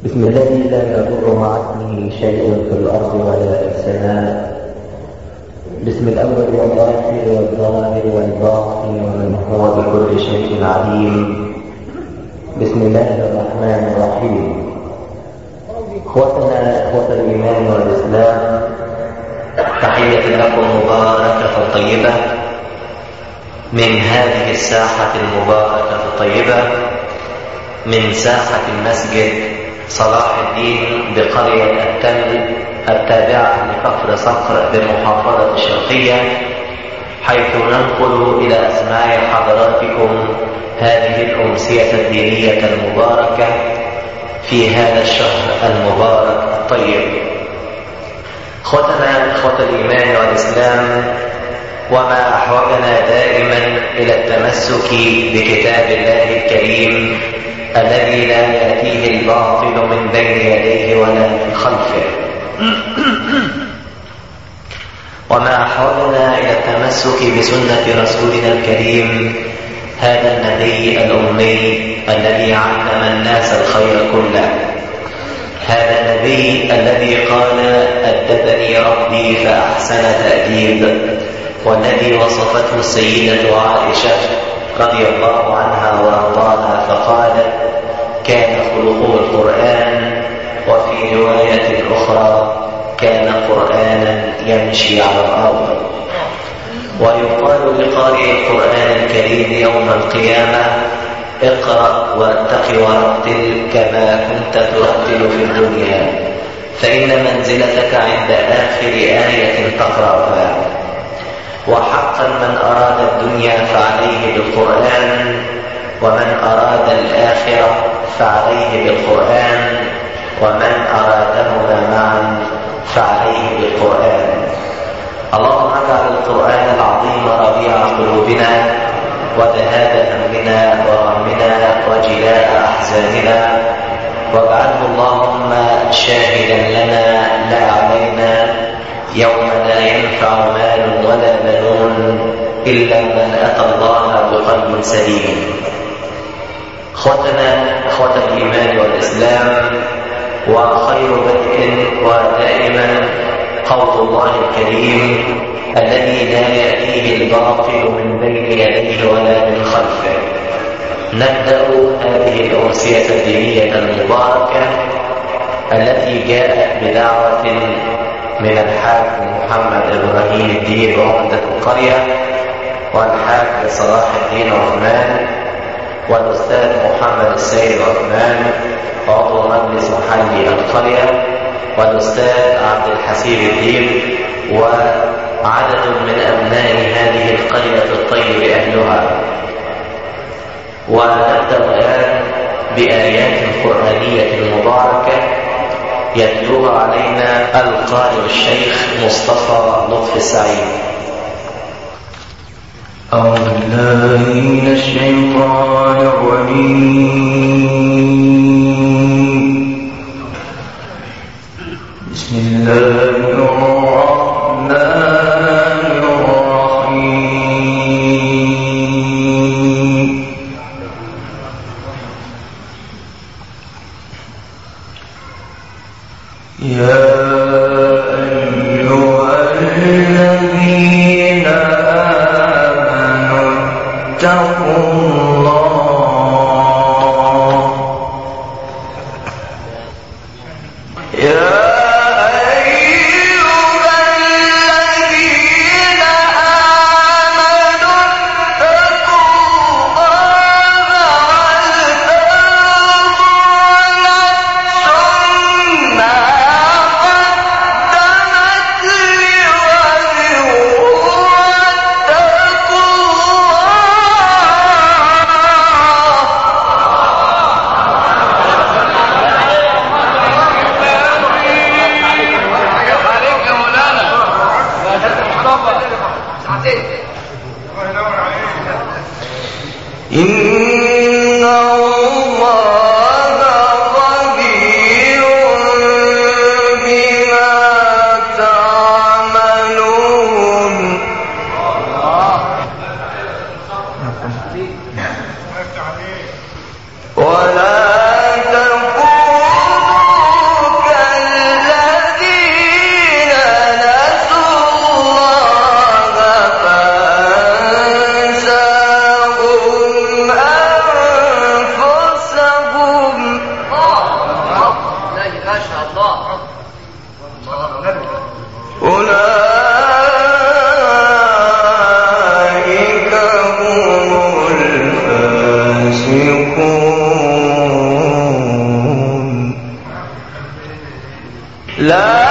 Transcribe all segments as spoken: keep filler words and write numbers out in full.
بسم الذي لا يضر مع اسمه شيء في الأرض ولا في السماء. بسم الأول والآخر والظاهر والباطن ومن هو بكل شيء عليم. بسم الله الرحمن الرحيم. اخوتنا اخوة الإيمان والإسلام، تحية لكم مباركة طيبة من هذه الساحة المباركة الطيبة، من ساحة المسجد صلاح الدين بقرية التل التابعة لكفر صقر بالمحافظة الشرقية، حيث ننقل إلى أسماع حضراتكم هذه الأمسية الدينية المباركة في هذا الشهر المبارك الطيب. اخوتنا اخوة الإيمان والإسلام، وما أحوجنا دائما إلى التمسك بكتاب الله الكريم الذي لا يأتيه الباطل من بين يديه ولا من خلفه، وما أحوجنا إلى التمسك بسنة رسولنا الكريم هذا النبي الأمي الذي علم الناس الخير كله، هذا النبي الذي قال أدبني ربي فأحسن تأديب، والذي وصفته السيدة عائشة رضي الله عنها وارضاها فقالت كان خلقه القرآن، وفي رواية أخرى كان قرآنا يمشي على الأرض. ويقال لقارئ القرآن الكريم يوم القيامة اقرأ وارتق ورتل كما كنت ترتل في الدنيا، فإن منزلتك عند آخر آية تقرأها. وحقا من أراد الدنيا فعليه بالقرآن، ومن أراد الآخرة فعليه بالقرآن، ومن أرادهما معا فعليه بالقرآن. اللهم اجعل القرآن العظيم ربيع قلوبنا وذهاب همنا وغمنا وجلاء أحزاننا، واجعله اللهم شاهدا لنا لا علينا يوم لا ينفع مال ولا بنون إلا من أتى الله بقلب سليم. اخوتنا اخوة الإيمان والإسلام، وخير بدء ودائما قول الله الكريم الذي لا يأتيه الباطل من بين يديه ولا من خلفه. نبدأ هذه الأمسية الدينية المباركة التي جاءت بدعوة من الحاج محمد إبراهيم الدين وعمدة القرية، والحاج صلاح الدين عثمان، والأستاذ محمد السيد عثمان عضو مجلس محلي القرية، والأستاذ عبد الحسيب الدين، وعدد من أبناء هذه القرية الطيب أهلها. ونبدأ الآن بآيات قرآنية مباركة يتلوها علينا القارئ الشيخ مصطفى لطفي السعيد. أعوذ بالله من الشيطان الرجيم. بسم الله الرحمن الرحيم. يا أيها الذين آمنوا اتقوا الله. يا لا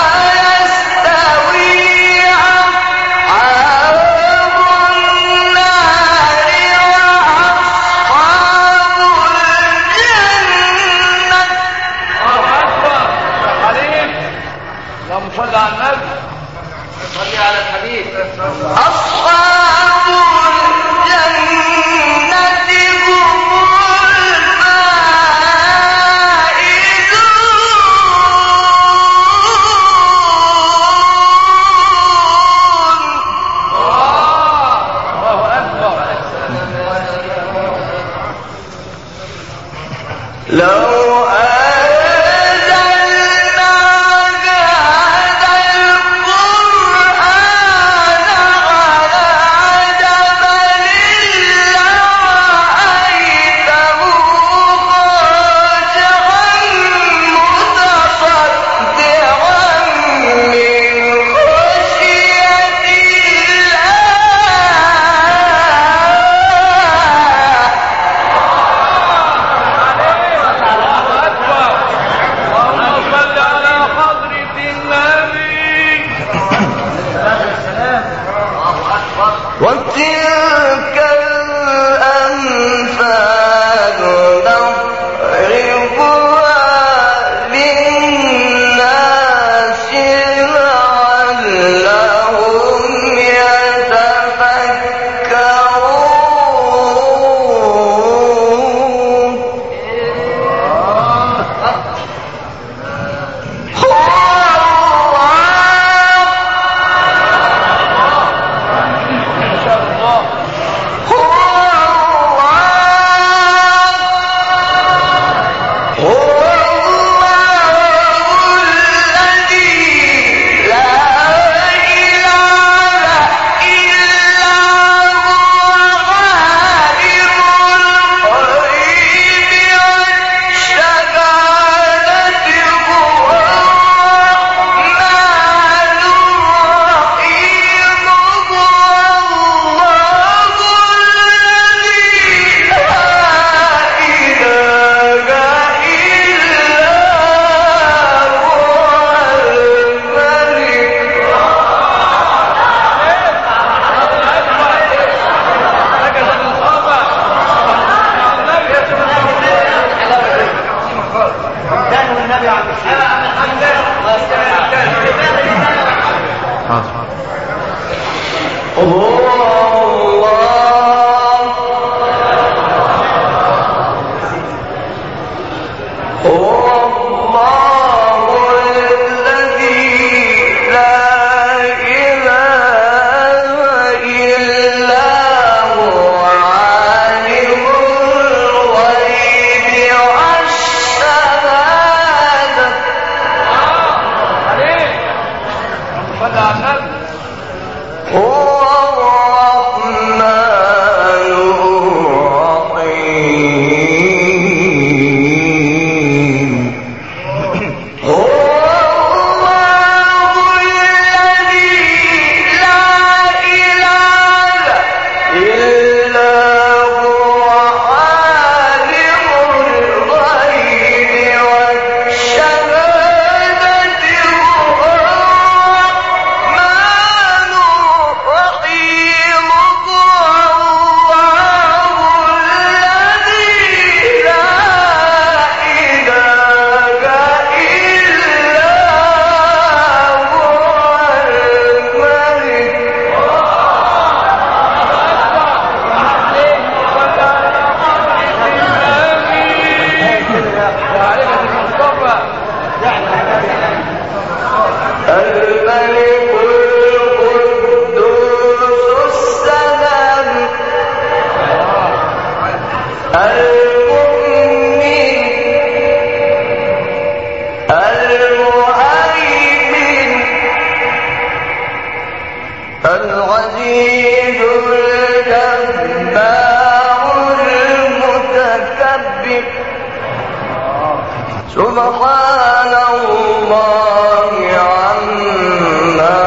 سبحان الله عما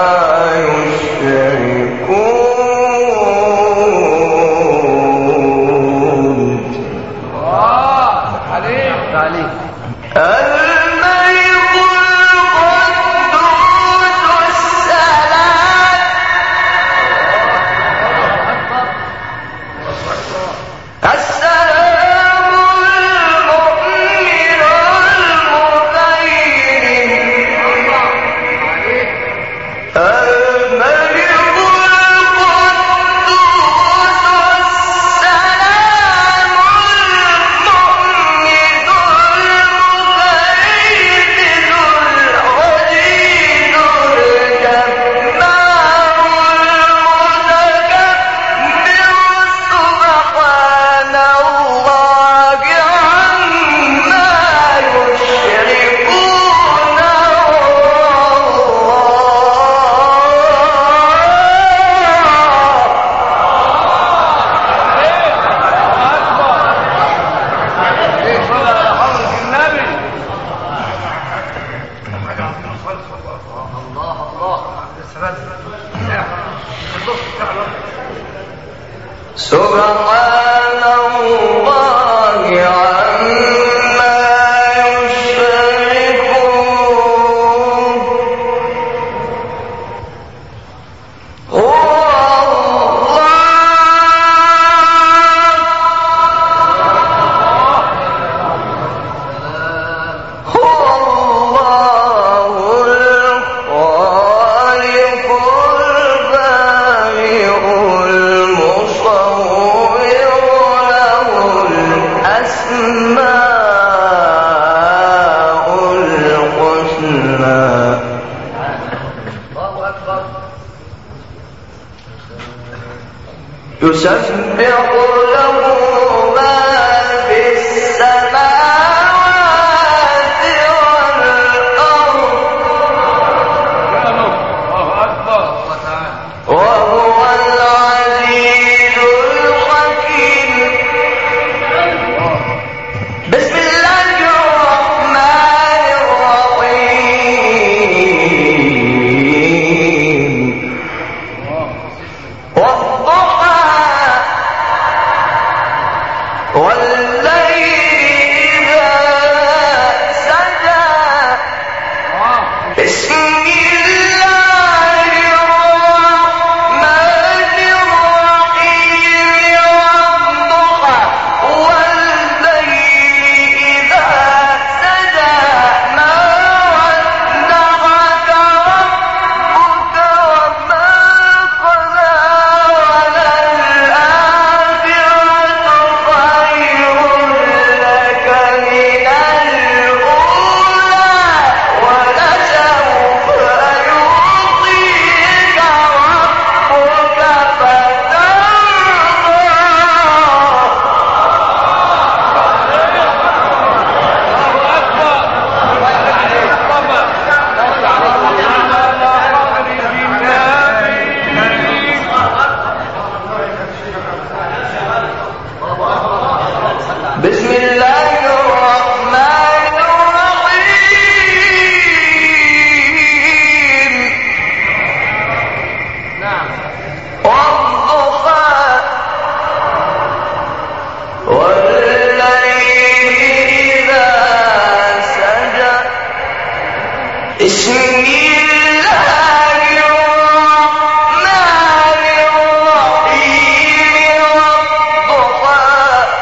يشركون. آه عليك عليك الملك القدوس سبحان الله عما يشركون هو يسبح له ما في السماوات والأرض وهو العزيز الحكيم. بسم الله الرحمن الرحيم والضحى والليل إذا سجى بسم الله الرحمن الرحيم والضحى والليل إذا سجى ما ودعك ربك وما قلى وللآخرة خير لك من الأولى ولسوف يعطيك ربك فترضى. بسم الله الرحمن الرحيم والضحى والليل إذا سجى بسم الله الرحمن الرحيم والضحى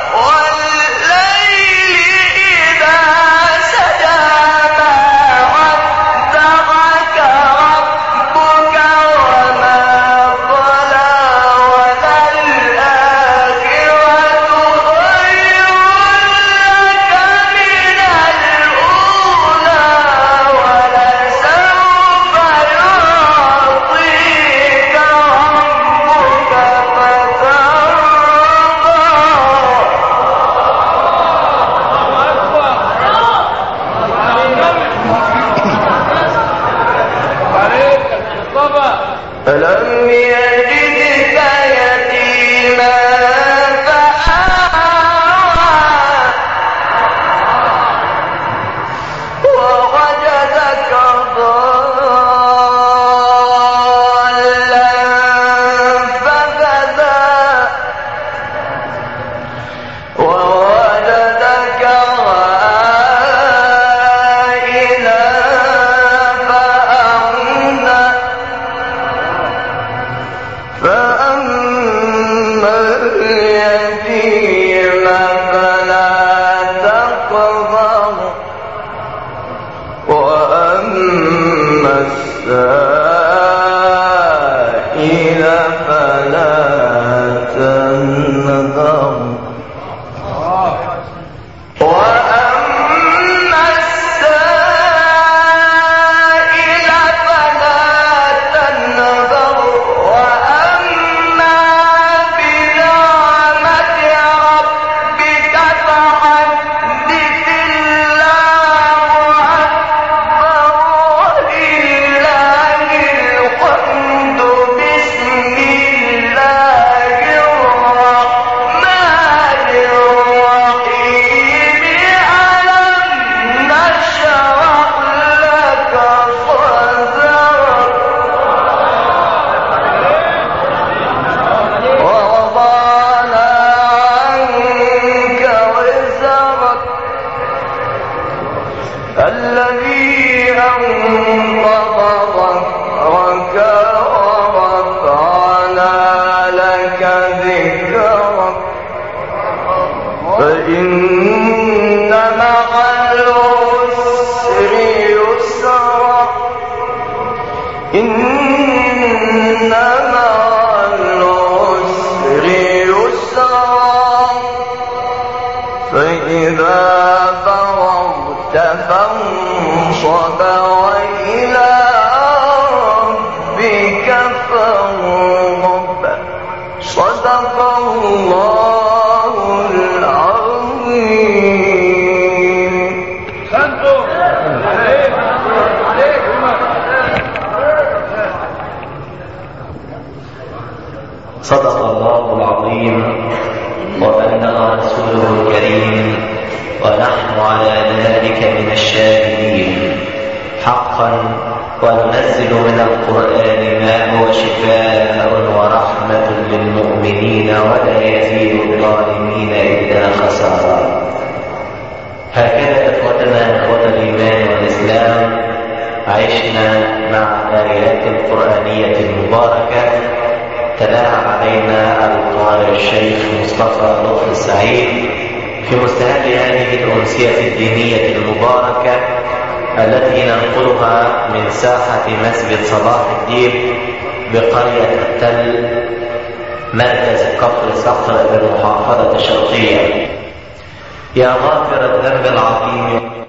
والليل إذا سجى ما ودعك ربك وما قلى وللآخرة خير لك من الأولى ولسوف يعطيك ربك فترضى. ألم يجدك يتيما فآوى ووجدك ضالا فهدى ووجدك عائلا فأغنى فأما اليتيم فلا تقهر وأما السائل فلا تنهر وأما السائل فلا تنهر وأما بنعمة ربك فحدث الله أكبر ولله الحمد. بسم الذي أنقض ظهرك ورفعنا لك ذكرك فإن مع العسر يسرا إن مع العسر يسرا فإذا فرغت فانصب وإلى ربك فارغب صدق الله العظيم. صدق الله العظيم وبلغ رسوله الكريم ونحن على ذلك من الشاهدين حقا وننزل من القرآن ما هو شفاء ورحمة للمؤمنين ولا يزيد الظالمين إلا خسارا. هكذا إخوتنا إخوة الإيمان والإسلام عشنا مع الآيات القرآنية المباركة تلاها علينا القارئ الشيخ مصطفى لطفي السعيد في مستهل هذه الأمسية الدينية المباركة التي ننقلها من ساحة مسجد صلاح الدين بقرية التل مركز كفر صقر بالمحافظة الشرقية. يا غافر الذنب العظيم